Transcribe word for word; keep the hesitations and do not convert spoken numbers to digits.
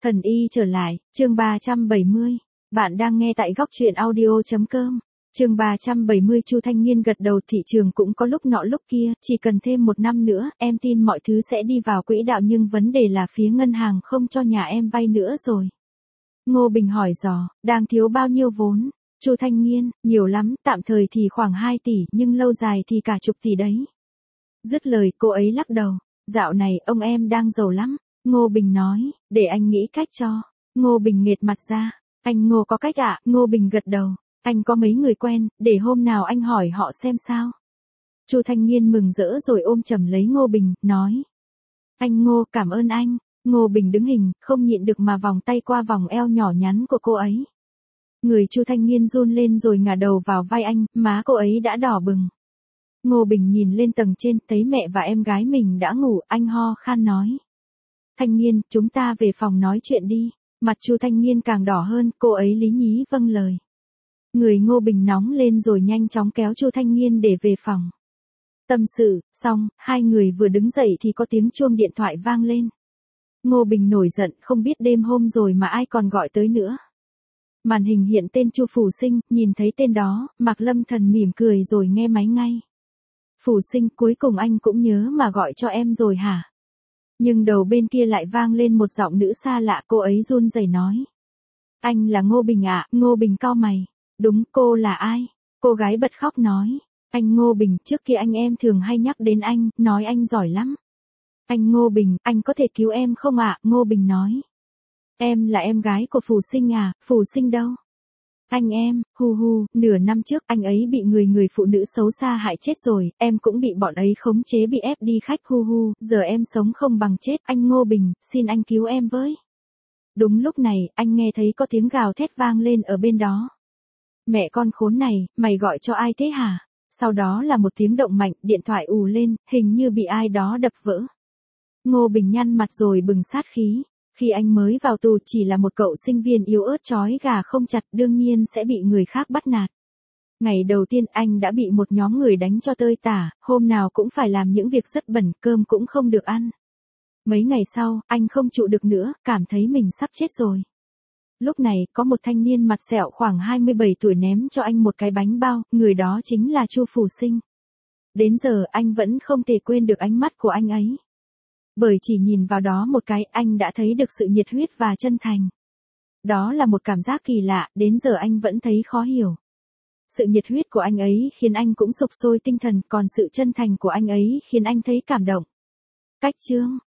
Thần y trở lại, chương ba trăm bảy mươi. Bạn đang nghe tại góc truyện audio chấm com. Chương ba trăm bảy mươi. Chu Thanh Nghiên gật đầu. Thị trường cũng có lúc nọ lúc kia, chỉ cần thêm một năm nữa, em tin mọi thứ sẽ đi vào quỹ đạo, nhưng vấn đề là phía ngân hàng không cho nhà em vay nữa rồi. Ngô Bình hỏi dò, đang thiếu bao nhiêu vốn? Chu Thanh Nghiên, nhiều lắm, tạm thời thì khoảng hai tỷ, nhưng lâu dài thì cả chục tỷ đấy. Dứt lời, cô ấy lắc đầu, dạo này ông em đang giàu lắm. Ngô Bình nói, để anh nghĩ cách cho. Ngô Bình nghệt mặt ra, anh Ngô có cách ạ? À? Ngô Bình gật đầu, anh có mấy người quen, để hôm nào anh hỏi họ xem sao. Chu Thanh Nghiên mừng rỡ rồi ôm chầm lấy Ngô Bình, nói, anh Ngô, cảm ơn anh. Ngô Bình đứng hình, không nhịn được mà vòng tay qua vòng eo nhỏ nhắn của cô ấy. Người Chu Thanh Nghiên run lên rồi ngả đầu vào vai anh, má cô ấy đã đỏ bừng. Ngô Bình nhìn lên tầng trên, thấy mẹ và em gái mình đã ngủ, anh ho khan nói, Thanh Nghiên, chúng ta về phòng nói chuyện đi. Mặt Chu Thanh Nghiên càng đỏ hơn, cô ấy lý nhí vâng lời. Người Ngô Bình nóng lên rồi nhanh chóng kéo Chu Thanh Nghiên để về phòng. Tâm sự, xong, hai người vừa đứng dậy thì có tiếng chuông điện thoại vang lên. Ngô Bình nổi giận, không biết đêm hôm rồi mà ai còn gọi tới nữa. Màn hình hiện tên Chu Phủ Sinh, nhìn thấy tên đó, Mạc Lâm Thần mỉm cười rồi nghe máy ngay. Phủ Sinh, cuối cùng anh cũng nhớ mà gọi cho em rồi hả? Nhưng đầu bên kia lại vang lên một giọng nữ xa lạ, cô ấy run rẩy nói. Anh là Ngô Bình ạ? À? Ngô Bình cau mày. Đúng, cô là ai? Cô gái bật khóc nói. Anh Ngô Bình, trước kia anh em thường hay nhắc đến anh, nói anh giỏi lắm. Anh Ngô Bình, anh có thể cứu em không ạ? À? Ngô Bình nói. Em là em gái của Phủ Sinh à? Phủ Sinh đâu? Anh em, hu hu, nửa năm trước anh ấy bị người người phụ nữ xấu xa hại chết rồi, em cũng bị bọn ấy khống chế bị ép đi khách hu hu, giờ em sống không bằng chết, anh Ngô Bình, xin anh cứu em với. Đúng lúc này, anh nghe thấy có tiếng gào thét vang lên ở bên đó. Mẹ con khốn này, mày gọi cho ai thế hả? Sau đó là một tiếng động mạnh, điện thoại ù lên, hình như bị ai đó đập vỡ. Ngô Bình nhăn mặt rồi bừng sát khí. Khi anh mới vào tù chỉ là một cậu sinh viên yếu ớt trói gà không chặt, đương nhiên sẽ bị người khác bắt nạt. Ngày đầu tiên anh đã bị một nhóm người đánh cho tơi tả, hôm nào cũng phải làm những việc rất bẩn, cơm cũng không được ăn. Mấy ngày sau, anh không trụ được nữa, cảm thấy mình sắp chết rồi. Lúc này, có một thanh niên mặt sẹo khoảng hai mươi bảy tuổi ném cho anh một cái bánh bao, người đó chính là Chu Phủ Sinh. Đến giờ anh vẫn không thể quên được ánh mắt của anh ấy. Bởi chỉ nhìn vào đó một cái, anh đã thấy được sự nhiệt huyết và chân thành. Đó là một cảm giác kỳ lạ, đến giờ anh vẫn thấy khó hiểu. Sự nhiệt huyết của anh ấy khiến anh cũng sục sôi tinh thần, còn sự chân thành của anh ấy khiến anh thấy cảm động. Cách chương